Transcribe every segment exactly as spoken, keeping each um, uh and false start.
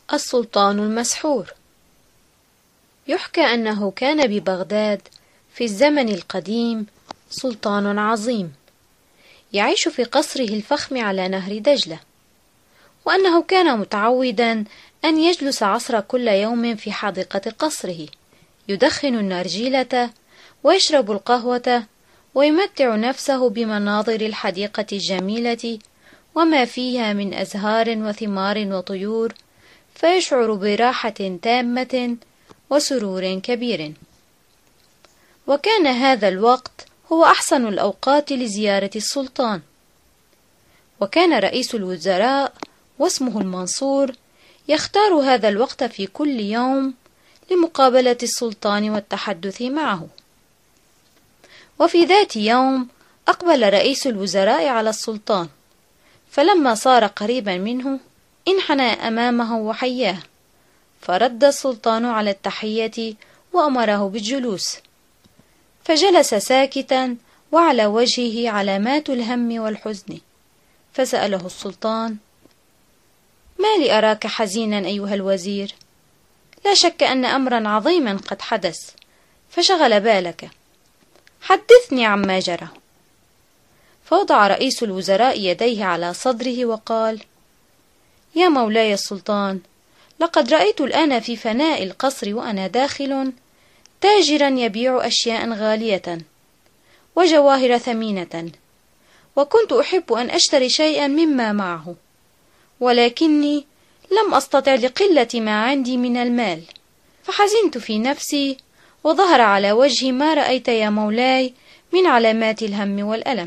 السلطان المسحور. يحكى أنه كان ببغداد في الزمن القديم سلطان عظيم يعيش في قصره الفخم على نهر دجلة، وأنه كان متعودا أن يجلس عصر كل يوم في حديقة قصره يدخن النرجيلة ويشرب القهوة ويمتع نفسه بمناظر الحديقة الجميلة وما فيها من أزهار وثمار وطيور، فيشعر براحة تامة وسرور كبير. وكان هذا الوقت هو أحسن الأوقات لزيارة السلطان. وكان رئيس الوزراء واسمه المنصور يختار هذا الوقت في كل يوم لمقابلة السلطان والتحدث معه. وفي ذات يوم أقبل رئيس الوزراء على السلطان، فلما صار قريبا منه انحنى أمامه وحياه، فرد السلطان على التحية وأمره بالجلوس، فجلس ساكتا وعلى وجهه علامات الهم والحزن. فسأله السلطان: ما لي أراك حزينا أيها الوزير؟ لا شك أن أمرا عظيما قد حدث فشغل بالك، حدثني عما جرى. فوضع رئيس الوزراء يديه على صدره وقال: يا مولاي السلطان، لقد رأيت الآن في فناء القصر وأنا داخل تاجرا يبيع أشياء غالية وجواهر ثمينة، وكنت أحب أن أشتري شيئا مما معه، ولكني لم أستطع لقلة ما عندي من المال، فحزنت في نفسي وظهر على وجهي ما رأيت يا مولاي من علامات الهم والألم.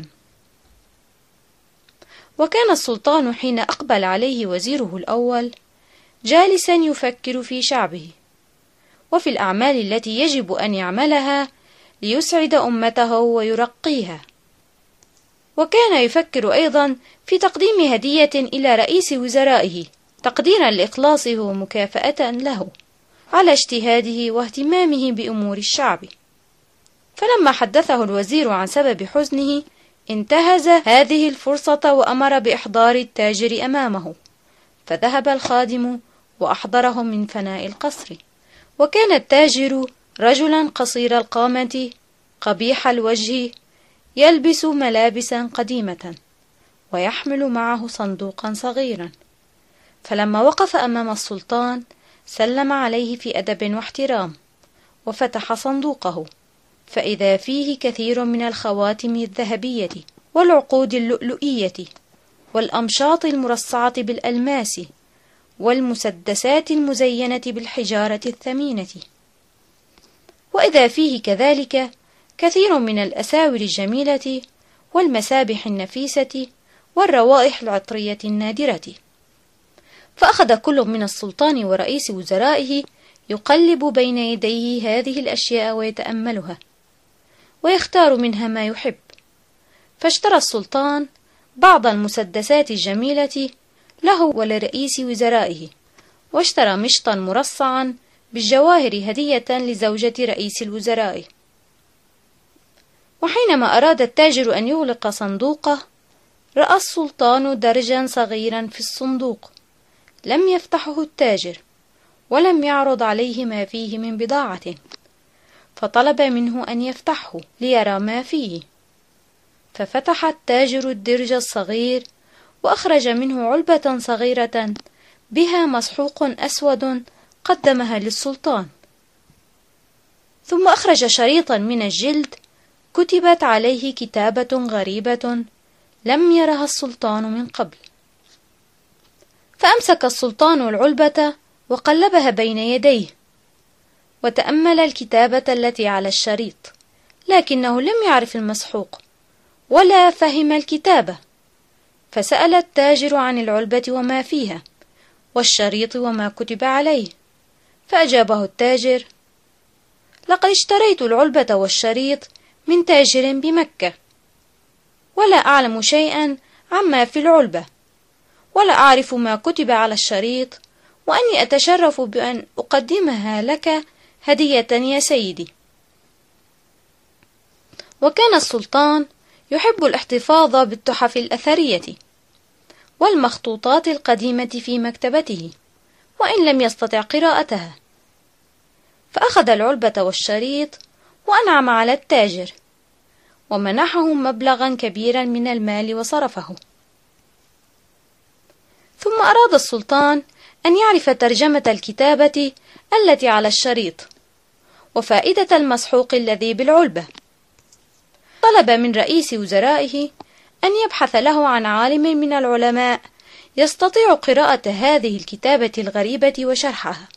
وكان السلطان حين أقبل عليه وزيره الأول جالسا يفكر في شعبه وفي الأعمال التي يجب أن يعملها ليسعد أمته ويرقيها، وكان يفكر أيضا في تقديم هدية إلى رئيس وزرائه تقديرا لإخلاصه ومكافأة له على اجتهاده واهتمامه بأمور الشعب. فلما حدثه الوزير عن سبب حزنه انتهز هذه الفرصة وأمر بإحضار التاجر أمامه، فذهب الخادم وأحضره من فناء القصر. وكان التاجر رجلا قصير القامة قبيح الوجه يلبس ملابسا قديمة ويحمل معه صندوقا صغيرا. فلما وقف أمام السلطان سلم عليه في أدب واحترام وفتح صندوقه، فإذا فيه كثير من الخواتم الذهبية والعقود اللؤلؤية والأمشاط المرصعة بالألماس والمسدسات المزينة بالحجارة الثمينة، وإذا فيه كذلك كثير من الأساور الجميلة والمسابح النفيسة والروائح العطرية النادرة. فأخذ كل من السلطان ورئيس وزرائه يقلب بين يديه هذه الأشياء ويتأملها ويختار منها ما يحب. فاشترى السلطان بعض المسدسات الجميلة له ولرئيس وزرائه، واشترى مشطا مرصعا بالجواهر هدية لزوجة رئيس الوزراء. وحينما أراد التاجر أن يغلق صندوقه رأى السلطان درجا صغيرا في الصندوق، لم يفتحه التاجر ولم يعرض عليه ما فيه من بضاعة، فطلب منه أن يفتحه ليرى ما فيه. ففتح التاجر الدرج الصغير وأخرج منه علبة صغيرة بها مسحوق أسود قدمها للسلطان، ثم أخرج شريطا من الجلد كتبت عليه كتابة غريبة لم يرها السلطان من قبل. فأمسك السلطان العلبة وقلبها بين يديه وتأمل الكتابة التي على الشريط، لكنه لم يعرف المسحوق ولا فهم الكتابة. فسأل التاجر عن العلبة وما فيها والشريط وما كتب عليه، فأجابه التاجر: لقد اشتريت العلبة والشريط من تاجر بمكة، ولا أعلم شيئا عما في العلبة، ولا أعرف ما كتب على الشريط، وأني أتشرف بأن أقدمها لك هدية يا سيدي. وكان السلطان يحب الاحتفاظ بالتحف الأثرية والمخطوطات القديمة في مكتبته، وإن لم يستطع قراءتها. فأخذ العلبة والشريط وأنعم على التاجر، ومنحهم مبلغا كبيرا من المال وصرفه. ثم أراد السلطان أن يعرف ترجمة الكتابة التي على الشريط وفائدة المسحوق الذي بالعلبة. طلب من رئيس وزرائه أن يبحث له عن عالم من العلماء يستطيع قراءة هذه الكتابة الغريبة وشرحها.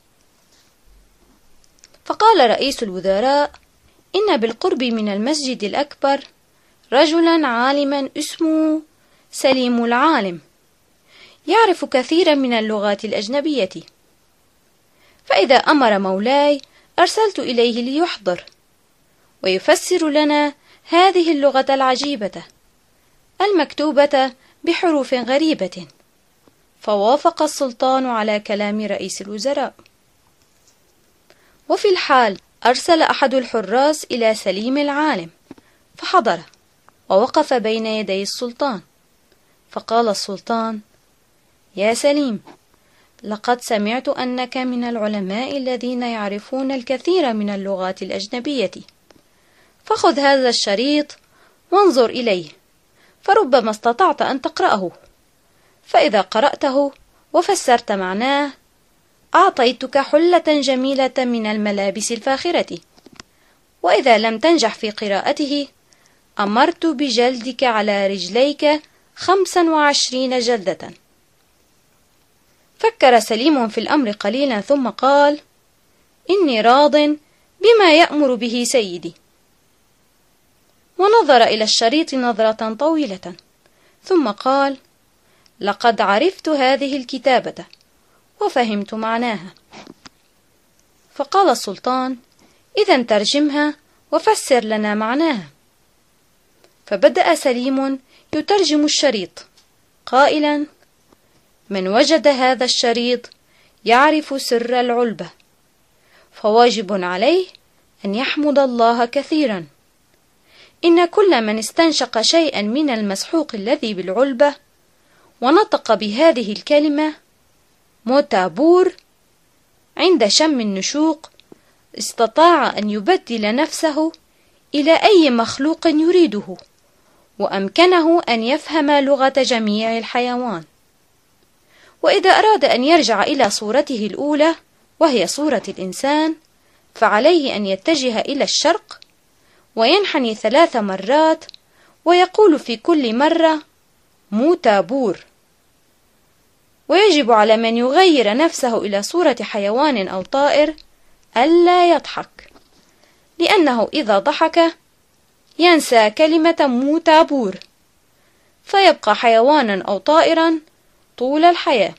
فقال رئيس الوزراء: إن بالقرب من المسجد الأكبر رجلا عالما اسمه سليم العالم، يعرف كثيرا من اللغات الأجنبية، فإذا أمر مولاي أرسلت إليه ليحضر ويفسر لنا هذه اللغة العجيبة المكتوبة بحروف غريبة. فوافق السلطان على كلام رئيس الوزراء. وفي الحال أرسل أحد الحراس إلى سليم العالم فحضر ووقف بين يدي السلطان. فقال السلطان: يا سليم، لقد سمعت أنك من العلماء الذين يعرفون الكثير من اللغات الأجنبية، فخذ هذا الشريط وانظر إليه، فربما استطعت أن تقرأه، فإذا قرأته وفسرت معناه أعطيتك حلة جميلة من الملابس الفاخرة، وإذا لم تنجح في قراءته أمرت بجلدك على رجليك خمسا وعشرين جلدة. فكر سليم في الأمر قليلا ثم قال: إني راض بما يأمر به سيدي. ونظر إلى الشريط نظرة طويلة ثم قال: لقد عرفت هذه الكتابة وفهمت معناها. فقال السلطان: إذا ترجمها وفسر لنا معناها. فبدأ سليم يترجم الشريط قائلا: من وجد هذا الشريط يعرف سر العلبة، فواجب عليه أن يحمد الله كثيرا. إن كل من استنشق شيئا من المسحوق الذي بالعلبة ونطق بهذه الكلمة موتابور عند شم النشوق استطاع أن يبدل نفسه إلى أي مخلوق يريده، وأمكنه أن يفهم لغة جميع الحيوان. وإذا أراد أن يرجع إلى صورته الأولى وهي صورة الإنسان فعليه أن يتجه إلى الشرق وينحني ثلاث مرات ويقول في كل مرة موتابور. ويجب على من يغير نفسه إلى صورة حيوان أو طائر ألا يضحك، لأنه إذا ضحك ينسى كلمة موتابور فيبقى حيوانا أو طائرا طول الحياة.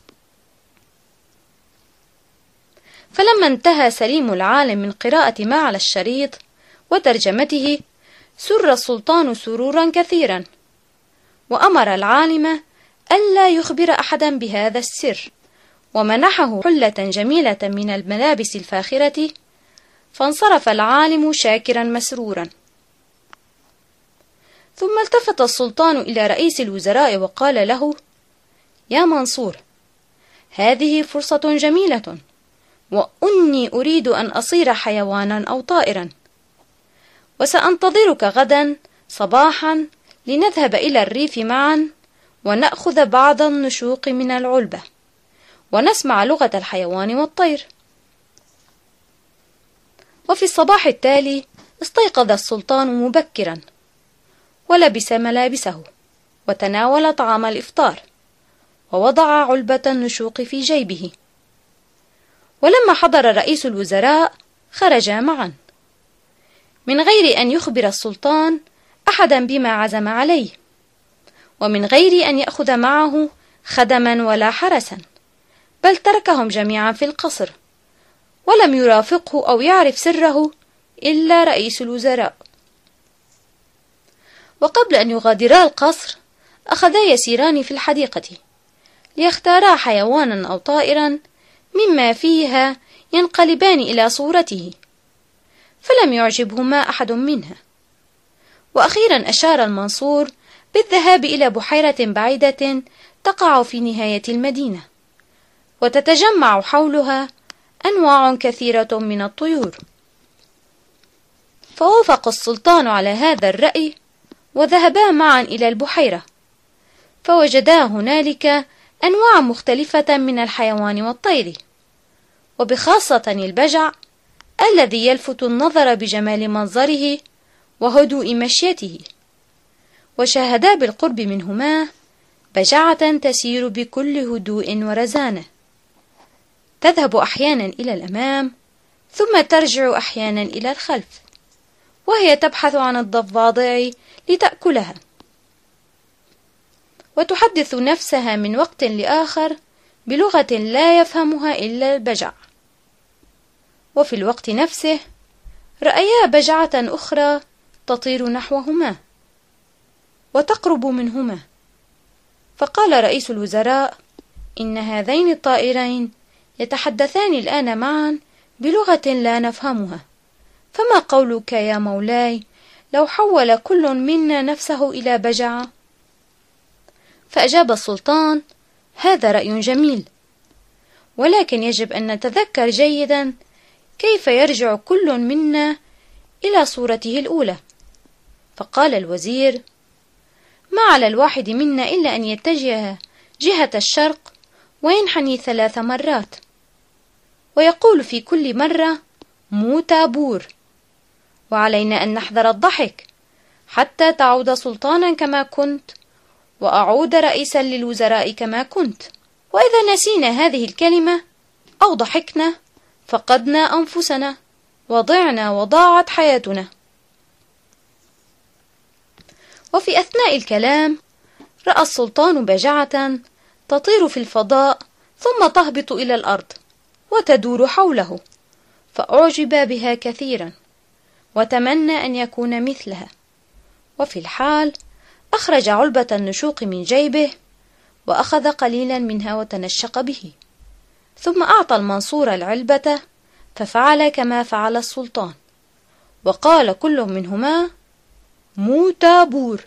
فلما انتهى سليم العالم من قراءة ما على الشريط وترجمته سر السلطان سرورا كثيرا، وأمر العالم ألا يخبر أحدا بهذا السر، ومنحه حلة جميلة من الملابس الفاخرة. فانصرف العالم شاكرا مسرورا. ثم التفت السلطان إلى رئيس الوزراء وقال له: يا منصور، هذه فرصة جميلة، وأني أريد أن أصير حيوانا أو طائرا، وسأنتظرك غدا صباحا لنذهب إلى الريف معا ونأخذ بعض النشوق من العلبة ونسمع لغة الحيوان والطير. وفي الصباح التالي استيقظ السلطان مبكرا ولبس ملابسه وتناول طعام الإفطار ووضع علبة النشوق في جيبه. ولما حضر رئيس الوزراء خرجا معا من غير أن يخبر السلطان أحدا بما عزم عليه، ومن غير أن يأخذ معه خدما ولا حرسا، بل تركهم جميعا في القصر، ولم يرافقه أو يعرف سره إلا رئيس الوزراء. وقبل أن يغادرا القصر أخذا يسيران في الحديقة ليختارا حيوانا أو طائرا مما فيها ينقلبان إلى صورته، فلم يعجبهما أحد منها. وأخيرا أشار المنصور بالذهاب إلى بحيرة بعيدة تقع في نهاية المدينة، وتتجمع حولها أنواع كثيرة من الطيور. فوافق السلطان على هذا الرأي، وذهبا معا إلى البحيرة، فوجدا هنالك أنواع مختلفة من الحيوان والطير، وبخاصة البجع الذي يلفت النظر بجمال منظره وهدوء مشيته. وشاهدا بالقرب منهما بجعة تسير بكل هدوء ورزانة، تذهب أحيانا إلى الأمام ثم ترجع أحيانا إلى الخلف، وهي تبحث عن الضفادع لتأكلها، وتحدث نفسها من وقت لآخر بلغة لا يفهمها إلا البجع. وفي الوقت نفسه رأيا بجعة أخرى تطير نحوهما وتقرب منهما، فقال رئيس الوزراء: إن هذين الطائرين يتحدثان الآن معا بلغة لا نفهمها، فما قولك يا مولاي لو حول كل منا نفسه إلى بجعة؟ فأجاب السلطان: هذا رأي جميل، ولكن يجب أن نتذكر جيدا كيف يرجع كل منا إلى صورته الأولى. فقال الوزير: ما على الواحد منا إلا أن يتجه جهة الشرق وينحني ثلاث مرات، ويقول في كل مرة موتابور، وعلينا أن نحذر الضحك حتى تعود سلطانا كما كنت، وأعود رئيسا للوزراء كما كنت. وإذا نسينا هذه الكلمة أو ضحكنا فقدنا أنفسنا وضعنا وضاعت حياتنا. وفي أثناء الكلام رأى السلطان بجعة تطير في الفضاء ثم تهبط إلى الأرض وتدور حوله، فأعجب بها كثيرا وتمنى أن يكون مثلها. وفي الحال أخرج علبة النشوق من جيبه وأخذ قليلا منها وتنشق به، ثم أعطى المنصور العلبة ففعل كما فعل السلطان، وقال كل منهما موتابور.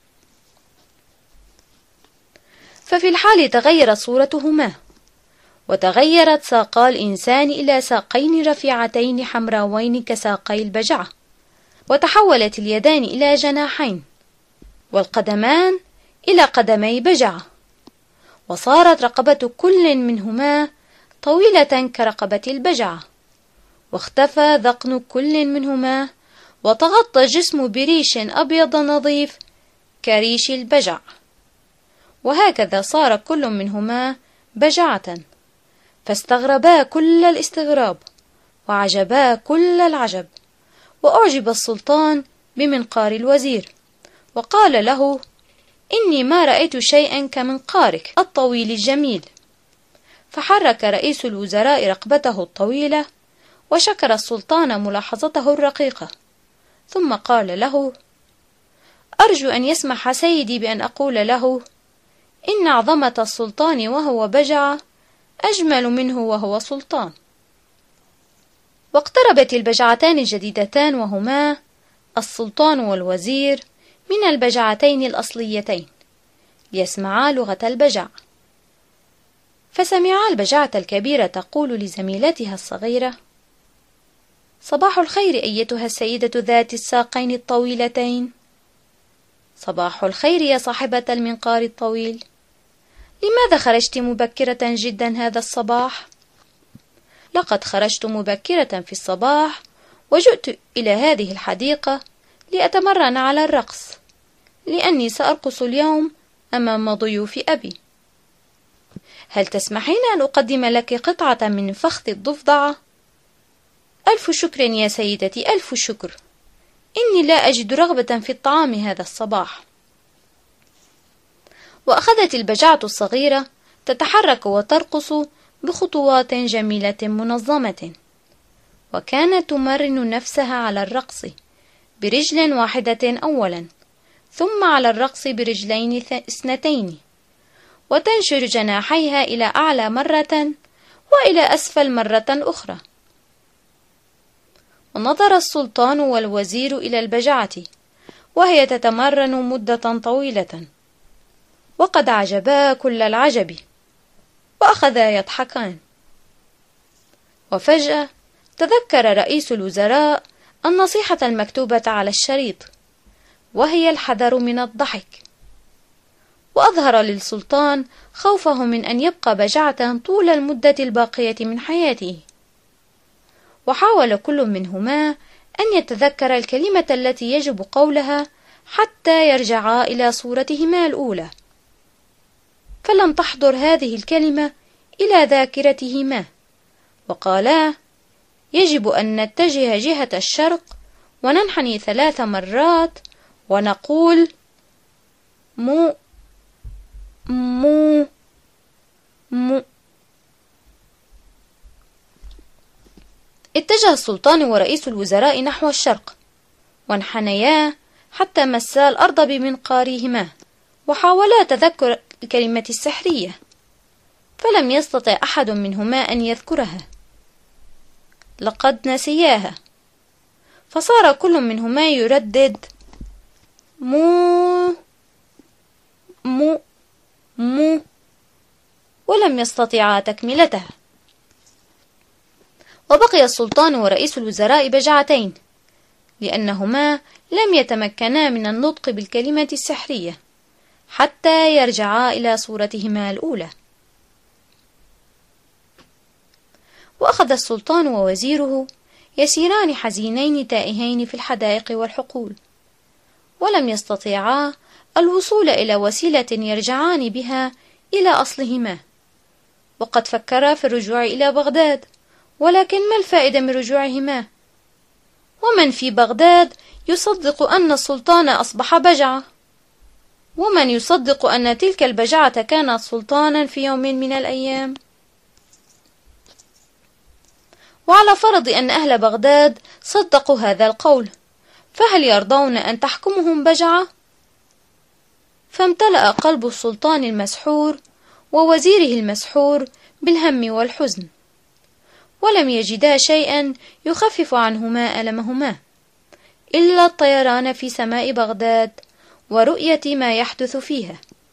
ففي الحال تغيرت صورتهما، وتغيرت ساقا الإنسان إلى ساقين رفيعتين حمراوين كساقي البجعة، وتحولت اليدان إلى جناحين، والقدمان إلى قدمي بجعة، وصارت رقبة كل منهما طويلة كرقبة البجعة، واختفى ذقن كل منهما، وتغطى الجسم بريش أبيض نظيف كريش البجع. وهكذا صار كل منهما بجعة، فاستغربا كل الاستغراب وعجبا كل العجب. وأعجب السلطان بمنقار الوزير، وقال له: إني ما رأيت شيئا كمنقارك الطويل الجميل. فحرك رئيس الوزراء رقبته الطويلة وشكر السلطان ملاحظته الرقيقة، ثم قال له: أرجو أن يسمح سيدي بأن أقول له إن عظمة السلطان وهو بجعة أجمل منه وهو سلطان. واقتربت البجعتان الجديدتان وهما السلطان والوزير من البجعتين الأصليتين ليسمعا لغة البجع. فسمعا البجعة الكبيرة تقول لزميلتها الصغيرة: صباح الخير أيتها السيدة ذات الساقين الطويلتين. صباح الخير يا صاحبة المنقار الطويل، لماذا خرجت مبكرة جدا هذا الصباح؟ لقد خرجت مبكرة في الصباح وجئت إلى هذه الحديقة لأتمرن على الرقص، لأني سأرقص اليوم أمام ضيوف أبي. هل تسمحين أن أقدم لك قطعة من فخذ الضفدعة؟ ألف شكر يا سيدتي، ألف شكر، إني لا أجد رغبة في الطعام هذا الصباح. وأخذت البجعة الصغيرة تتحرك وترقص بخطوات جميلة منظمة، وكانت تمرن نفسها على الرقص برجل واحدة أولا، ثم على الرقص برجلين اثنتين، وتنشر جناحيها إلى أعلى مرة وإلى أسفل مرة أخرى. ونظر السلطان والوزير إلى البجعة وهي تتمرن مدة طويلة، وقد عجبا كل العجب. وأخذا يضحكان. وفجأة تذكر رئيس الوزراء النصيحة المكتوبة على الشريط، وهي الحذر من الضحك، وأظهر للسلطان خوفه من أن يبقى بجعة طول المدة الباقية من حياته. وحاول كل منهما أن يتذكر الكلمة التي يجب قولها حتى يرجعا إلى صورتهما الأولى، فلم تحضر هذه الكلمة إلى ذاكرتهما، وقالا: يجب أن نتجه جهة الشرق وننحني ثلاث مرات ونقول مو مو مو. اتجه السلطان ورئيس الوزراء نحو الشرق، وانحنيا حتى مسا الأرض بمنقارهما، وحاولا تذكر الكلمة السحرية، فلم يستطع أحد منهما أن يذكرها، لقد نسياها، فصار كل منهما يردد مو مو مو، ولم يستطيعا تكملتها. وبقي السلطان ورئيس الوزراء بجعتين، لأنهما لم يتمكنا من النطق بالكلمة السحرية حتى يرجعا إلى صورتهما الأولى. وأخذ السلطان ووزيره يسيران حزينين تائهين في الحدائق والحقول، ولم يستطيعا الوصول إلى وسيلة يرجعان بها إلى أصلهما، وقد فكرا في الرجوع إلى بغداد، ولكن ما الفائدة من رجوعهما؟ ومن في بغداد يصدق أن السلطان أصبح بجعة؟ ومن يصدق أن تلك البجعة كانت سلطانا في يوم من الأيام؟ وعلى فرض أن أهل بغداد صدقوا هذا القول، فهل يرضون أن تحكمهم بجعة؟ فامتلأ قلب السلطان المسحور ووزيره المسحور بالهم والحزن، ولم يجدا شيئا يخفف عنهما ألمهما إلا الطيران في سماء بغداد ورؤية ما يحدث فيها.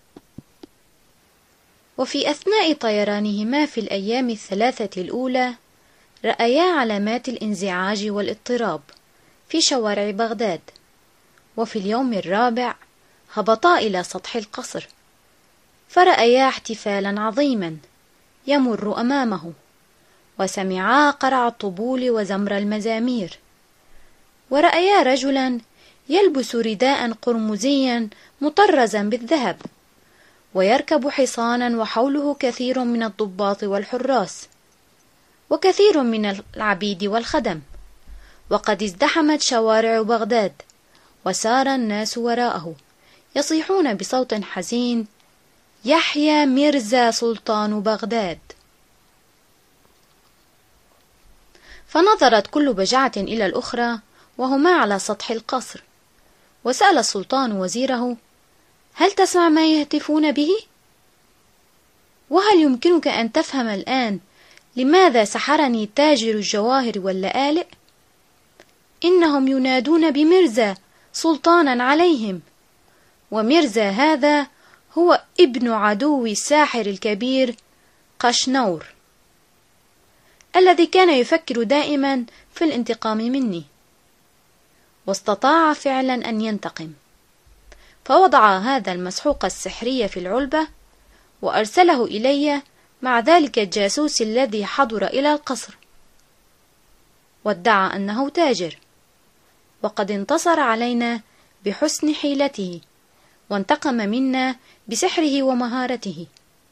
وفي أثناء طيرانهما في الأيام الثلاثة الأولى رأيا علامات الانزعاج والاضطراب في شوارع بغداد، وفي اليوم الرابع هبطا إلى سطح القصر، فرأيا احتفالا عظيما يمر أمامه، وسمعا قرع الطبول وزمر المزامير، ورأيا رجلا يلبس رداء قرمزيا مطرزا بالذهب، ويركب حصانا وحوله كثير من الضباط والحراس، وكثير من العبيد والخدم، وقد ازدحمت شوارع بغداد، وسار الناس وراءه يصيحون بصوت حزين: يحيى ميرزا سلطان بغداد. فنظرت كل بجعة إلى الأخرى وهما على سطح القصر، وسأل السلطان وزيره: هل تسمع ما يهتفون به؟ وهل يمكنك أن تفهم الآن لماذا سحرني تاجر الجواهر واللآلئ؟ إنهم ينادون بميرزا سلطانا عليهم، وميرزا هذا هو ابن عدو الساحر الكبير قشنور، الذي كان يفكر دائما في الانتقام مني، واستطاع فعلا أن ينتقم، فوضع هذا المسحوق السحري في العلبة وأرسله إلي مع ذلك الجاسوس الذي حضر إلى القصر، وادعى أنه تاجر، وقد انتصر علينا بحسن حيلته، وانتقم منا بسحره ومهارته.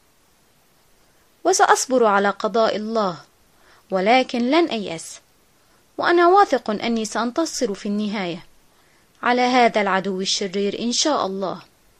وسأصبر على قضاء الله، ولكن لن أيأس، وأنا واثق أني سأنتصر في النهاية على هذا العدو الشرير إن شاء الله.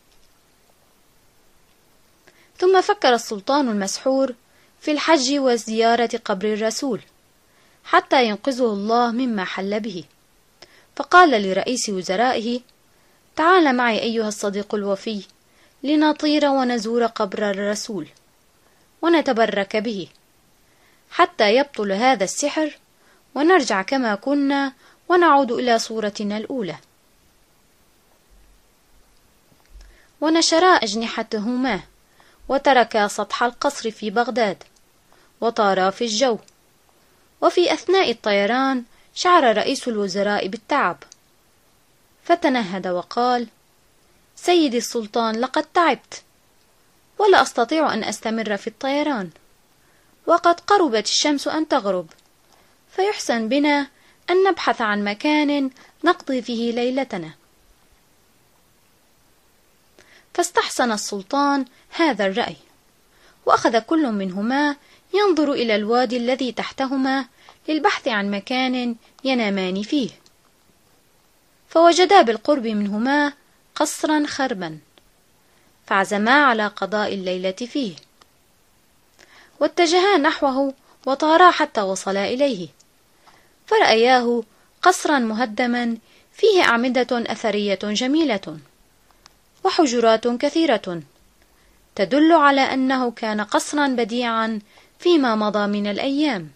ثم فكر السلطان المسحور في الحج وزيارة قبر الرسول حتى ينقذه الله مما حل به، فقال لرئيس وزرائه: تعال معي أيها الصديق الوفي لنطير ونزور قبر الرسول ونتبرك به حتى يبطل هذا السحر، ونرجع كما كنا ونعود إلى صورتنا الأولى. ونشرا أجنحتهما وتركا سطح القصر في بغداد وطارا في الجو. وفي أثناء الطيران شعر رئيس الوزراء بالتعب، فتنهد وقال: سيدي السلطان، لقد تعبت ولا أستطيع أن أستمر في الطيران، وقد قربت الشمس أن تغرب، فيحسن بنا أن نبحث عن مكان نقضي فيه ليلتنا. فاستحسن السلطان هذا الرأي، وأخذ كل منهما ينظر إلى الوادي الذي تحتهما للبحث عن مكان ينامان فيه، فوجدا بالقرب منهما قصرا خربا، فعزما على قضاء الليلة فيه، واتجها نحوه وطارا حتى وصلا إليه، فرأياه قصرا مهدما فيه أعمدة أثرية جميلة وحجرات كثيرة تدل على أنه كان قصرا بديعا فيما مضى من الأيام.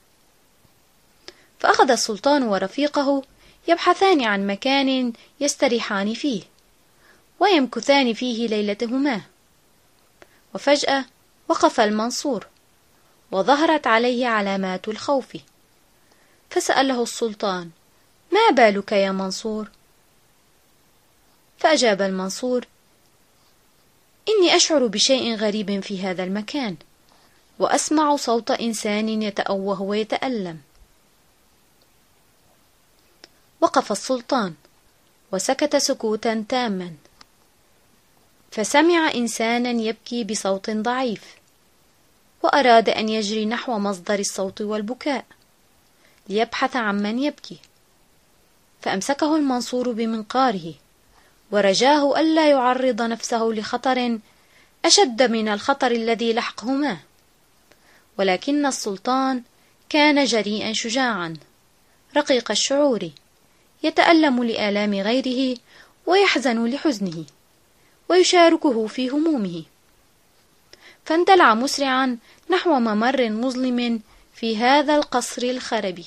فأخذ السلطان ورفيقه يبحثان عن مكان يستريحان فيه ويمكثان فيه ليلتهما، وفجأة وقف المنصور وظهرت عليه علامات الخوف، فسأله السلطان: ما بالك يا منصور؟ فأجاب المنصور: إني أشعر بشيء غريب في هذا المكان، وأسمع صوت إنسان يتأوه ويتألم. وقف السلطان وسكت سكوتا تاما، فسمع إنسانا يبكي بصوت ضعيف، وأراد أن يجري نحو مصدر الصوت والبكاء ليبحث عن من يبكي، فأمسكه المنصور بمنقاره ورجاه ألا يعرض نفسه لخطر أشد من الخطر الذي لحقهما. ولكن السلطان كان جريئا شجاعا رقيق الشعور، يتألم لآلام غيره ويحزن لحزنه ويشاركه في همومه، فاندلع مسرعا نحو ممر مظلم في هذا القصر الخربي.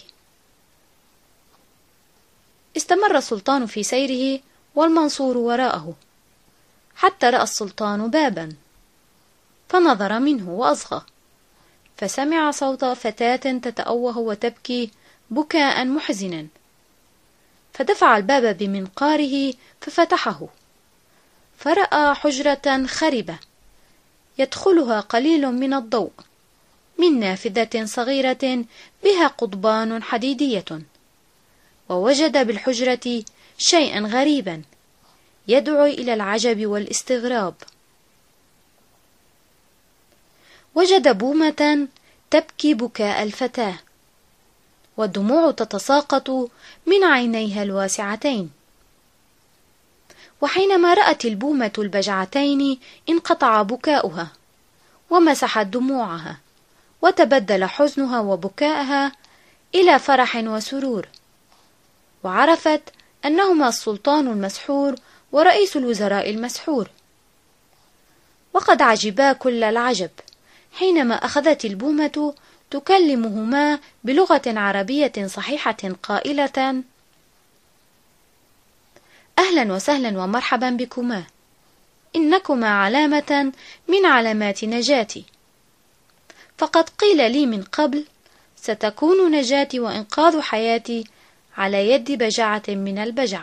استمر السلطان في سيره والمنصور وراءه، حتى رأى السلطان بابا فنظر منه وأصغى، فسمع صوت فتاة تتأوه وتبكي بكاء محزنا، فدفع الباب بمنقاره ففتحه، فرأى حجرة خربة يدخلها قليل من الضوء من نافذة صغيرة بها قضبان حديدية، ووجد بالحجرة شيئا غريبا يدعو إلى العجب والاستغراب. وجد بومة تبكي بكاء الفتاة، والدموع تتساقط من عينيها الواسعتين، وحينما رأت البومة البجعتين انقطع بكاؤها ومسحت دموعها، وتبدل حزنها وبكاءها إلى فرح وسرور، وعرفت أنهما السلطان المسحور ورئيس الوزراء المسحور. وقد عجبا كل العجب حينما أخذت البومة تكلمهما بلغة عربية صحيحة قائلة: أهلا وسهلا ومرحبا بكما، إنكما علامة من علامات نجاتي، فقد قيل لي من قبل ستكون نجاتي وإنقاذ حياتي على يد بجعة من البجع.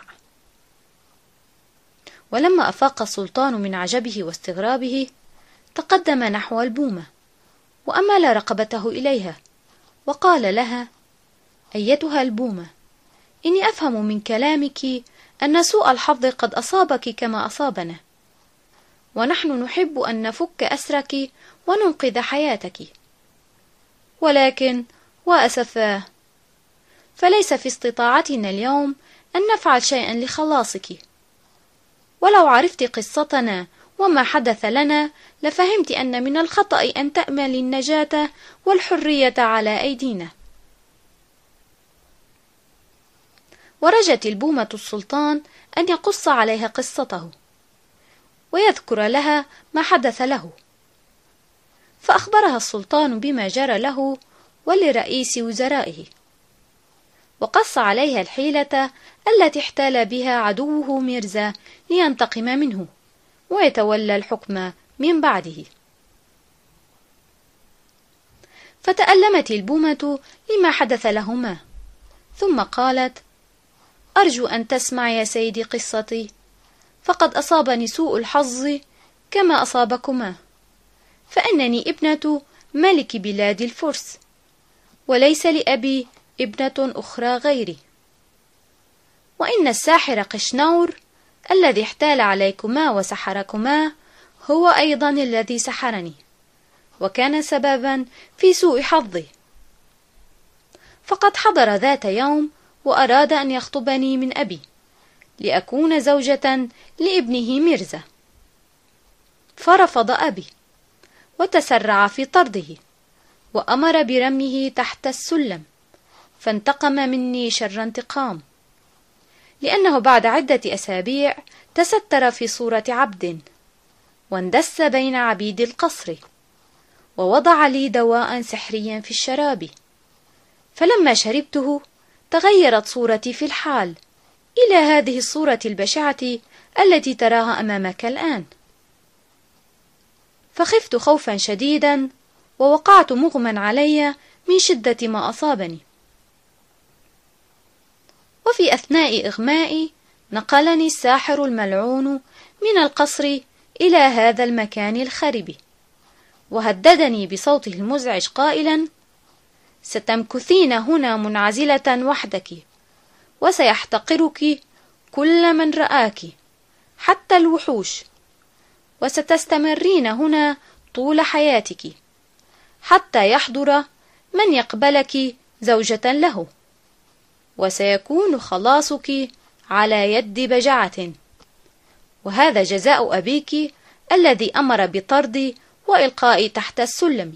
ولما أفاق السلطان من عجبه واستغرابه تقدم نحو البومة وأمال رقبته إليها وقال لها: أيتها البومة، إني أفهم من كلامك أن سوء الحظ قد أصابك كما أصابنا، ونحن نحب أن نفك أسرك وننقذ حياتك، ولكن وأسفاه فليس في استطاعتنا اليوم أن نفعل شيئا لخلاصك، ولو عرفت قصتنا وما حدث لنا لفهمت أن من الخطأ أن تأمل النجاة والحرية على أيدينا. ورجت البومة السلطان أن يقص عليها قصته ويذكر لها ما حدث له، فأخبرها السلطان بما جرى له ولرئيس وزرائه، وقص عليها الحيلة التي احتال بها عدوه ميرزا لينتقم منه ويتولى الحكم من بعده. فتألمت البومة لما حدث لهما، ثم قالت: أرجو أن تسمع يا سيدي قصتي، فقد أصابني سوء الحظ كما أصابكما، فإنني ابنة ملك بلاد الفرس، وليس لأبي ابنة أخرى غيري، وإن الساحر قشنور الذي احتال عليكما وسحركما هو أيضا الذي سحرني، وكان سببا في سوء حظي، فقد حضر ذات يوم وأراد أن يخطبني من أبي لأكون زوجة لابنه ميرزا، فرفض أبي وتسرع في طرده، وأمر برميه تحت السلم، فانتقم مني شر انتقام، لأنه بعد عدة أسابيع تستر في صورة عبد، واندس بين عبيد القصر، ووضع لي دواء سحريا في الشراب، فلما شربته تغيرت صورتي في الحال إلى هذه الصورة البشعة التي تراها أمامك الآن، فخفت خوفا شديدا ووقعت مغمى علي من شدة ما أصابني. وفي أثناء إغمائي نقلني الساحر الملعون من القصر إلى هذا المكان الخرب، وهددني بصوته المزعج قائلا: ستمكثين هنا منعزلة وحدك، وسيحتقرك كل من رآك حتى الوحوش، وستستمرين هنا طول حياتك حتى يحضر من يقبلك زوجة له، وسيكون خلاصك على يد بجعة، وهذا جزاء أبيك الذي أمر بطردي وإلقائي تحت السلم.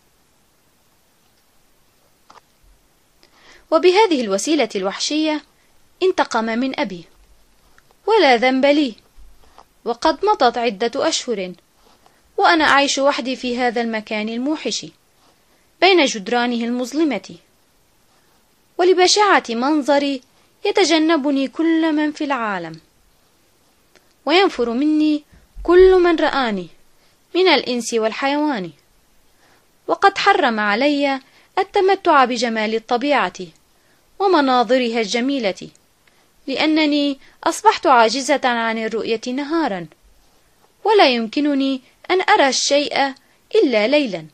وبهذه الوسيلة الوحشية انتقم من أبي، ولا ذنب لي، وقد مضت عدة أشهر وأنا أعيش وحدي في هذا المكان الموحش بين جدرانه المظلمة، ولبشاعة منظري يتجنبني كل من في العالم، وينفر مني كل من رآني من الإنس والحيوان، وقد حرم علي التمتع بجمال الطبيعة ومناظرها الجميلة، لأنني أصبحت عاجزة عن الرؤية نهارا، ولا يمكنني أن أرى الشيء إلا ليلا.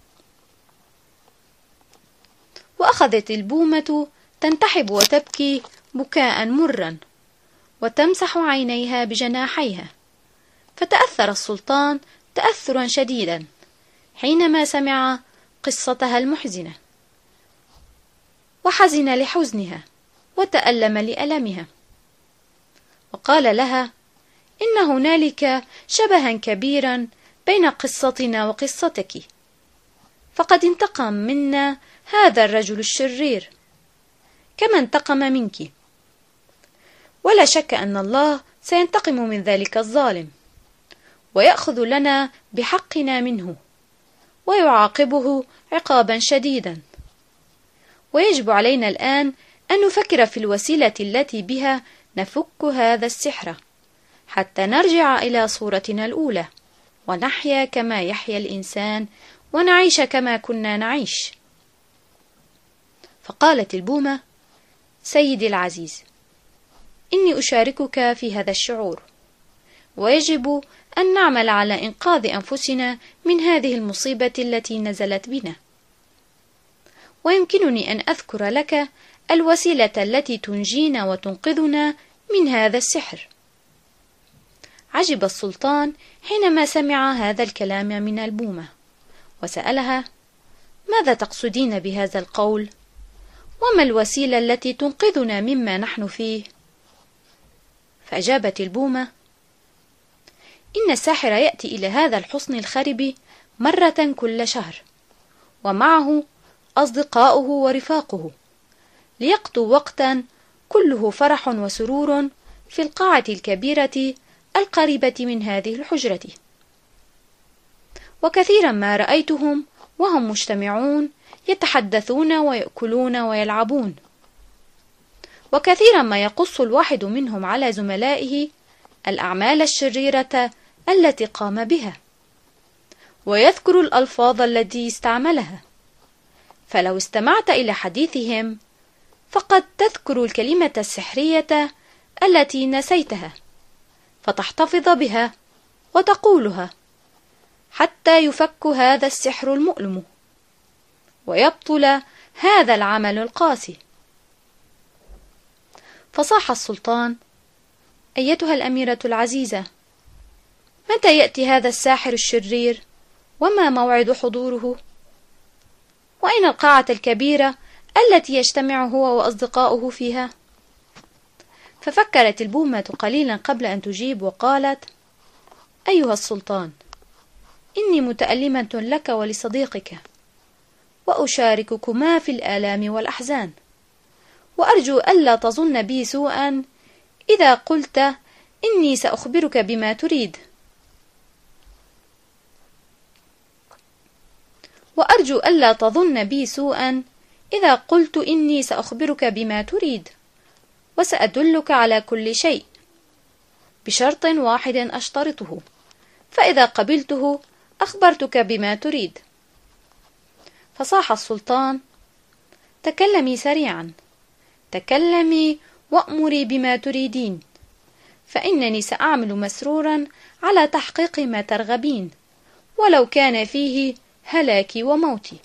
وأخذت البومة تنتحب وتبكي بكاء مرا، وتمسح عينيها بجناحيها، فتأثر السلطان تأثرا شديدا حينما سمع قصتها المحزنة، وحزن لحزنها وتألم لألمها، وقال لها: إن هنالك شبها كبيرا بين قصتنا وقصتك، فقد انتقم منا هذا الرجل الشرير كما انتقم منك، ولا شك أن الله سينتقم من ذلك الظالم، ويأخذ لنا بحقنا منه، ويعاقبه عقابا شديدا، ويجب علينا الآن أن نفكر في الوسيلة التي بها نفك هذا السحر حتى نرجع إلى صورتنا الأولى، ونحيا كما يحيا الإنسان، ونعيش كما كنا نعيش. فقالت البومة: سيدي العزيز، إني أشاركك في هذا الشعور، ويجب أن نعمل على إنقاذ أنفسنا من هذه المصيبة التي نزلت بنا، ويمكنني أن أذكر لك الوسيلة التي تنجينا وتنقذنا من هذا السحر. عجب السلطان حينما سمع هذا الكلام من البومة، وسألها: ماذا تقصدين بهذا القول؟ وما الوسيلة التي تنقذنا مما نحن فيه؟ فأجابت البومة: إن الساحر يأتي إلى هذا الحصن الخرب مرة كل شهر، ومعه أصدقاؤه ورفاقه، ليقضوا وقتا كله فرح وسرور في القاعة الكبيرة القريبة من هذه الحجرة، وكثيرا ما رأيتهم وهم مجتمعون يتحدثون ويأكلون ويلعبون، وكثيرا ما يقص الواحد منهم على زملائه الأعمال الشريرة التي قام بها، ويذكر الألفاظ التي استعملها، فلو استمعت إلى حديثهم فقد تذكر الكلمة السحرية التي نسيتها، فتحتفظ بها وتقولها حتى يفك هذا السحر المؤلم ويبطل هذا العمل القاسي. فصاح السلطان: أيتها الأميرة العزيزة، متى يأتي هذا الساحر الشرير؟ وما موعد حضوره؟ وأين القاعة الكبيرة التي يجتمع هو وأصدقاؤه فيها؟ ففكرت البومة قليلا قبل أن تجيب وقالت: أيها السلطان، إني متألمة لك ولصديقك، وأشارككما في الآلام والأحزان، وأرجو ألا تظن بي سوءا إذا قلت إني سأخبرك بما تريد وأرجو ألا تظن بي سوءا إذا قلت إني سأخبرك بما تريد وسأدلك على كل شيء، بشرط واحد أشترطه، فإذا قبلته أخبرتك بما تريد. فصاح السلطان: تكلمي سريعا، تكلمي وأمري بما تريدين، فإنني سأعمل مسرورا على تحقيق ما ترغبين، ولو كان فيه هلاكي وموتي.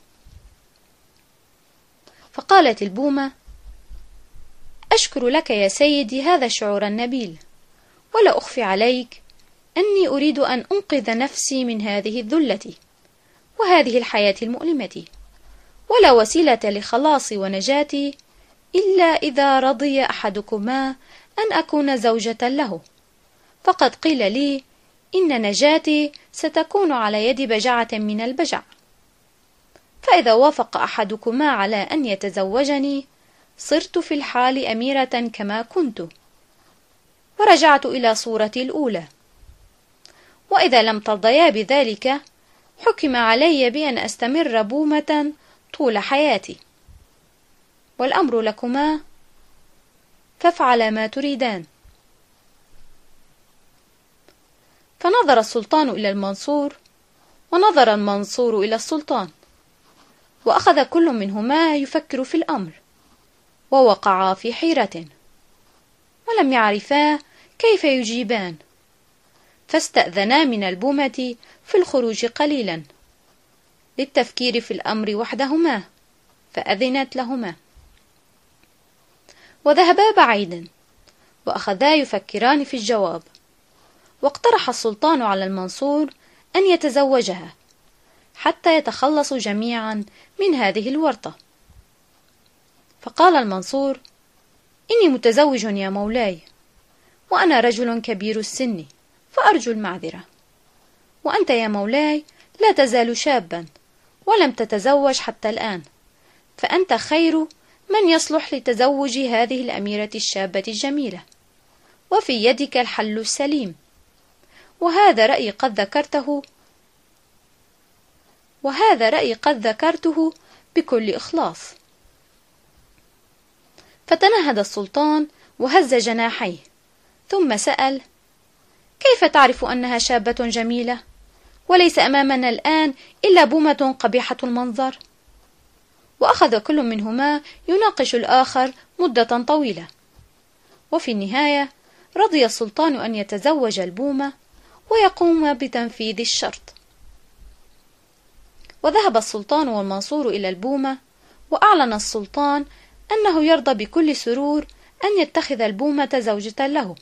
فقالت البومة: أشكر لك يا سيدي هذا الشعور النبيل، ولا أخفي عليك أني أريد أن أنقذ نفسي من هذه الذلة وهذه الحياة المؤلمة، ولا وسيلة لخلاصي ونجاتي إلا إذا رضي أحدكما أن أكون زوجة له، فقد قيل لي إن نجاتي ستكون على يد بجعة من البجع، فإذا وافق أحدكما على أن يتزوجني صرت في الحال أميرة كما كنت، ورجعت إلى صورتي الأولى، وإذا لم ترضيا بذلك حكم علي بأن أستمر بومة طول حياتي، والأمر لكما، فافعلا ما تريدان. فنظر السلطان إلى المنصور، ونظر المنصور إلى السلطان، وأخذ كل منهما يفكر في الأمر، ووقعا في حيرة، ولم يعرفا كيف يجيبان، فاستأذنا من البومة في الخروج قليلا للتفكير في الأمر وحدهما، فأذنت لهما، وذهبا بعيدا، وأخذا يفكران في الجواب. واقترح السلطان على المنصور أن يتزوجها حتى يتخلصوا جميعا من هذه الورطة. فقال المنصور: إني متزوج يا مولاي، وأنا رجل كبير السن، فأرجو المعذرة، وأنت يا مولاي لا تزال شابا ولم تتزوج حتى الآن، فأنت خير من يصلح لتزوج هذه الأميرة الشابة الجميلة، وفي يدك الحل السليم، وهذا رأيي قد ذكرته وهذا رأيي قد ذكرته بكل إخلاص. فتنهد السلطان وهز جناحيه، ثم سأل: كيف تعرف أنها شابة جميلة، وليس أمامنا الآن إلا بومة قبيحة المنظر؟ وأخذ كل منهما يناقش الآخر مدة طويلة، وفي النهاية رضي السلطان أن يتزوج البومة ويقوم بتنفيذ الشرط. وذهب السلطان والمنصور إلى البومة، وأعلن السلطان أنه يرضى بكل سرور أن يتخذ البومة زوجة له.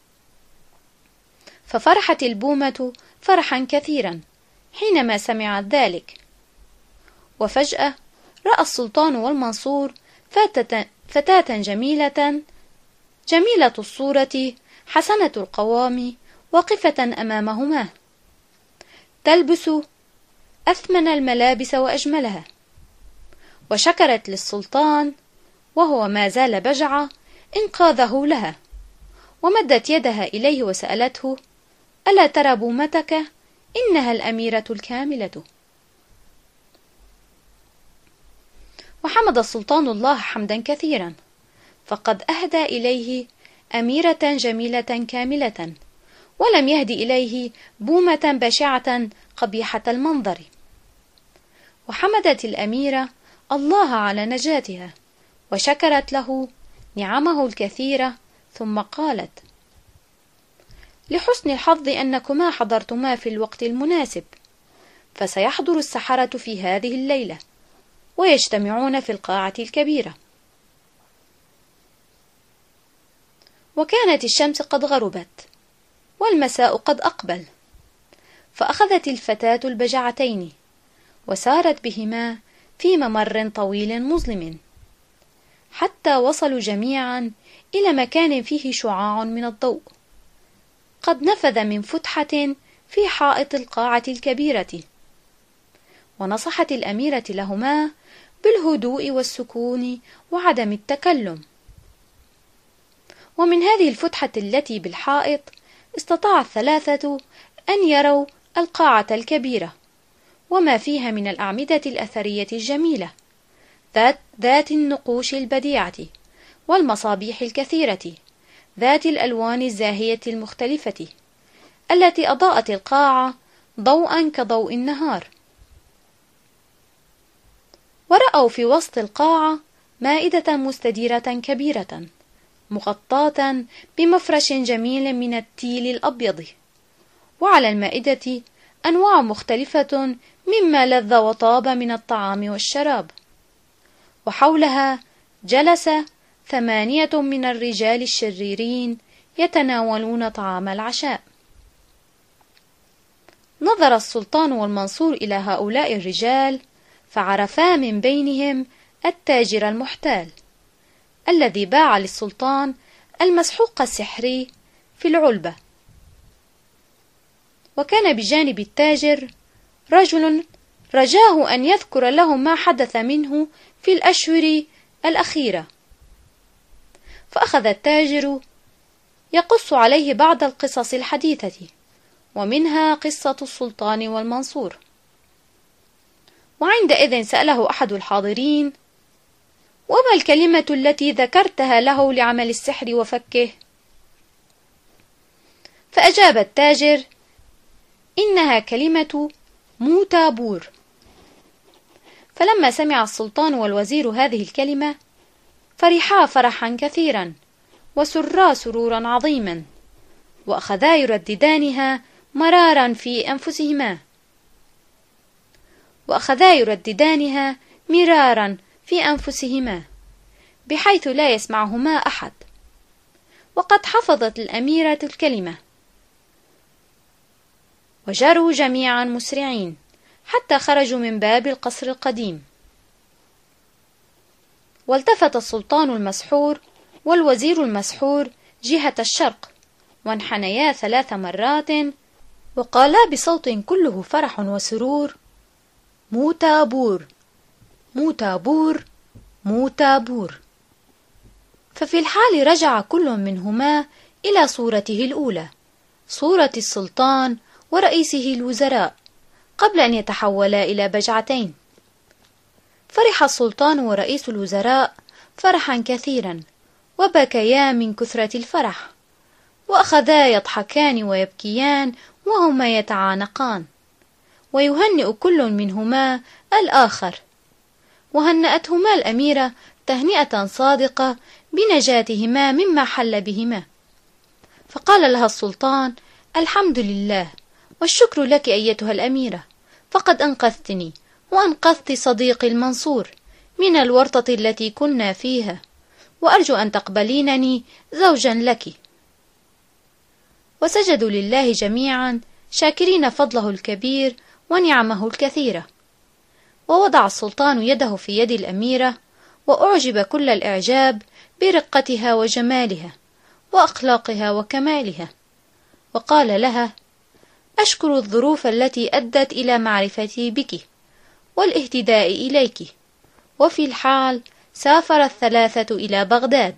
ففرحت البومة فرحا كثيرا حينما سمعت ذلك. وفجأة رأى السلطان والمنصور فتاة جميلة جميلة الصورة حسنة القوام واقفة أمامهما، تلبس أثمن الملابس وأجملها، وشكرت للسلطان وهو ما زال بجعة إنقاذه لها، ومدت يدها إليه وسألته: ألا ترى بومتك؟ إنها الأميرة الكاملة. وحمد السلطان الله حمدا كثيرا، فقد أهدى إليه أميرة جميلة كاملة، ولم يهدي إليه بومة بشعة قبيحة المنظر. وحمدت الأميرة الله على نجاتها، وشكرت له نعمه الكثيرة، ثم قالت: لحسن الحظ أنكما حضرتما في الوقت المناسب، فسيحضر السحرة في هذه الليلة ويجتمعون في القاعة الكبيرة. وكانت الشمس قد غربت والمساء قد أقبل، فأخذت الفتاة البجعتين وسارت بهما في ممر طويل مظلم، حتى وصلوا جميعا إلى مكان فيه شعاع من الضوء قد نفذ من فتحة في حائط القاعة الكبيرة. ونصحت الأميرة لهما بالهدوء والسكون وعدم التكلم. ومن هذه الفتحة التي بالحائط استطاع الثلاثة أن يروا القاعة الكبيرة وما فيها من الأعمدة الأثرية الجميلة ذات, ذات النقوش البديعة والمصابيح الكثيرة ذات الألوان الزاهية المختلفة التي أضاءت القاعة ضوءا كضوء النهار. ورأوا في وسط القاعة مائدة مستديرة كبيرة مغطاة بمفرش جميل من التيل الأبيض، وعلى المائدة أنواع مختلفة مما لذ وطاب من الطعام والشراب، وحولها جلس ثمانية من الرجال الشريرين يتناولون طعام العشاء. نظر السلطان والمنصور إلى هؤلاء الرجال فعرفا من بينهم التاجر المحتال الذي باع للسلطان المسحوق السحري في العلبة. وكان بجانب التاجر رجل رجاه أن يذكر له ما حدث منه في الأشهر الأخيرة، فأخذ التاجر يقص عليه بعض القصص الحديثة، ومنها قصة السلطان والمنصور. وعندئذ سأله أحد الحاضرين: وما الكلمة التي ذكرتها له لعمل السحر وفكه؟ فأجاب التاجر: إنها كلمة موتابور. فلما سمع السلطان والوزير هذه الكلمة فرحا فرحا كثيرا وسرا سرورا عظيما، وأخذا يرددانها مرارا في أنفسهما وأخذا يرددانها مرارا في أنفسهما بحيث لا يسمعهما أحد. وقد حفظت الأميرة الكلمة، وجروا جميعا مسرعين حتى خرجوا من باب القصر القديم. والتفت السلطان المسحور والوزير المسحور جهة الشرق، وانحنيا ثلاث مرات وقالا بصوت كله فرح وسرور: موتابور موتابور موتابور. ففي الحال رجع كل منهما إلى صورته الأولى، صورة السلطان ورئيسه الوزراء، قبل أن يتحولا إلى بجعتين. فرح السلطان ورئيس الوزراء فرحا كثيرا، وبكيا من كثرة الفرح، وأخذا يضحكان ويبكيان وهما يتعانقان، ويهنئ كل منهما الآخر. وهنأتهما الأميرة تهنئة صادقة بنجاتهما مما حل بهما. فقال لها السلطان: الحمد لله والشكر لك أيتها الأميرة، فقد أنقذتني وأنقذت صديقي المنصور من الورطة التي كنا فيها، وأرجو أن تقبلينني زوجا لك. وسجدوا لله جميعا شاكرين فضله الكبير ونعمه الكثيرة. ووضع السلطان يده في يد الأميرة، وأعجب كل الإعجاب برقتها وجمالها وأخلاقها وكمالها، وقال لها: أشكر الظروف التي أدت إلى معرفتي بك والاهتداء إليك. وفي الحال سافر الثلاثة إلى بغداد.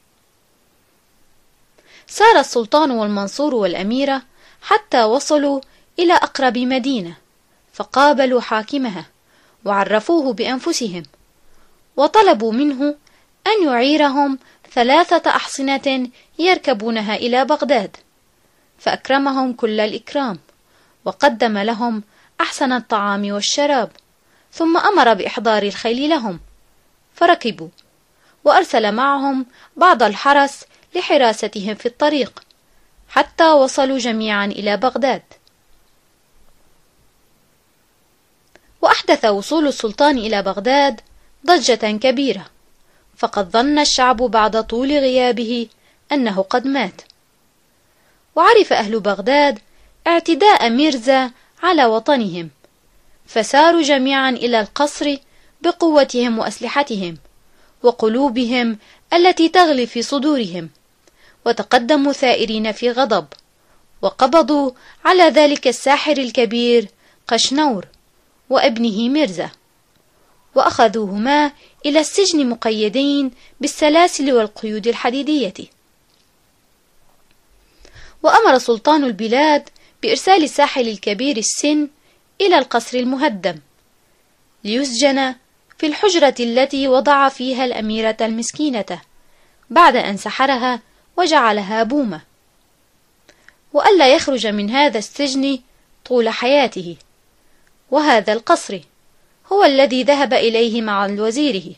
سار السلطان والمنصور والأميرة حتى وصلوا إلى أقرب مدينة، فقابلوا حاكمها وعرفوه بأنفسهم، وطلبوا منه أن يعيرهم ثلاثة أحصنة يركبونها إلى بغداد، فأكرمهم كل الإكرام، وقدم لهم أحسن الطعام والشراب، ثم أمر بإحضار الخيل لهم، فركبوا، وأرسل معهم بعض الحرس لحراستهم في الطريق حتى وصلوا جميعا إلى بغداد. وأحدث وصول السلطان إلى بغداد ضجة كبيرة، فقد ظن الشعب بعد طول غيابه أنه قد مات. وعرف أهل بغداد اعتداء ميرزا على وطنهم، فساروا جميعا إلى القصر بقوتهم وأسلحتهم وقلوبهم التي تغلي في صدورهم، وتقدموا ثائرين في غضب، وقبضوا على ذلك الساحر الكبير قشنور وابنه ميرزا، وأخذوهما إلى السجن مقيدين بالسلاسل والقيود الحديدية. وأمر سلطان البلاد بإرسال الساحر الكبير السن إلى القصر المهدم ليسجن في الحجرة التي وضع فيها الأميرة المسكينة بعد أن سحرها وجعلها بومة، وألا يخرج من هذا السجن طول حياته. وهذا القصر هو الذي ذهب إليه مع وزيره،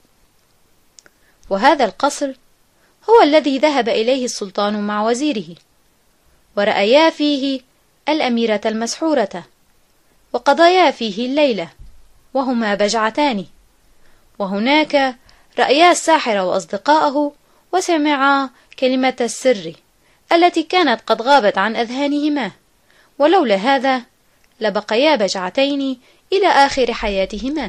وهذا القصر هو الذي ذهب إليه السلطان مع وزيره، ورأيا فيه الأميرة المسحورة، وقضيا فيه الليلة وهما بجعتان. وهناك رأيا الساحر وأصدقائه، وسمعا كلمة السر التي كانت قد غابت عن أذهانهما، ولولا هذا لبقيا بجعتين إلى آخر حياتهما.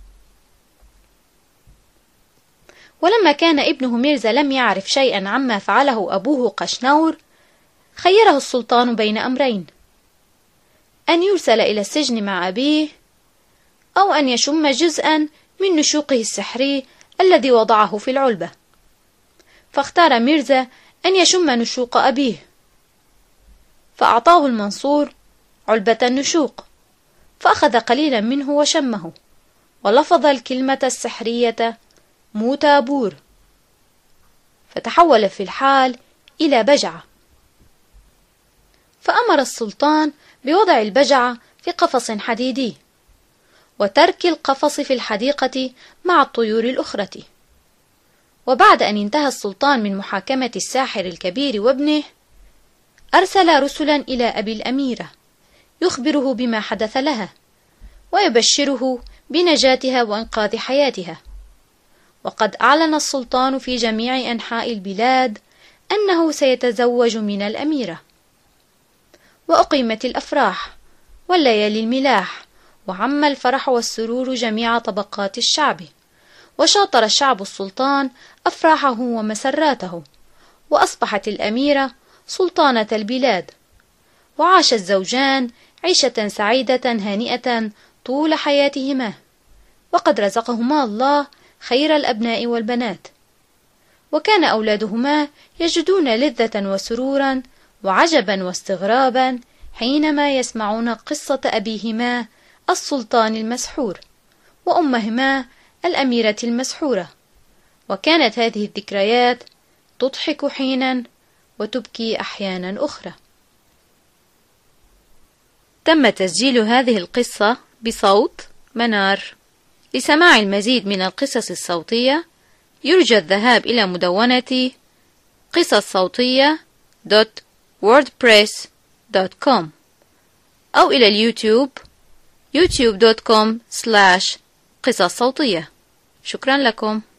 ولما كان ابنه ميرزا لم يعرف شيئا عما فعله أبوه قشنور، خيره السلطان بين أمرين: أن يرسل إلى السجن مع أبيه، أو أن يشم جزءا من نشوقه السحري الذي وضعه في العلبة. فاختار ميرزا أن يشم نشوق أبيه، فأعطاه المنصور علبة النشوق، فأخذ قليلا منه وشمه، ولفظ الكلمة السحرية موتابور، فتحول في الحال إلى بجعة. فأمر السلطان بوضع البجعة في قفص حديدي، وترك القفص في الحديقة مع الطيور الأخرى. وبعد أن انتهى السلطان من محاكمة الساحر الكبير وابنه، أرسل رسلا إلى أبي الأميرة يخبره بما حدث لها، ويبشره بنجاتها وإنقاذ حياتها. وقد أعلن السلطان في جميع أنحاء البلاد أنه سيتزوج من الأميرة. وأقيمت الأفراح والليالي الملاح، وعم الفرح والسرور جميع طبقات الشعب، وشاطر الشعب السلطان أفراحه ومسراته، وأصبحت الأميرة سلطانة البلاد. وعاش الزوجان عيشة سعيدة هانئة طول حياتهما، وقد رزقهما الله خير الأبناء والبنات، وكان أولادهما يجدون لذة وسرورا وعجبا واستغرابا حينما يسمعون قصة أبيهما السلطان المسحور وأمهما الأميرة المسحورة. وكانت هذه الذكريات تضحك حينا وتبكي أحيانا أخرى. تم تسجيل هذه القصة بصوت منار. لسماع المزيد من القصص الصوتية يرجى الذهاب إلى مدونة قصص صوتية دوت ووردبريس دوت كوم أو إلى اليوتيوب يوتيوب دوت كوم سلاش قصص صوتية. شكرا لكم.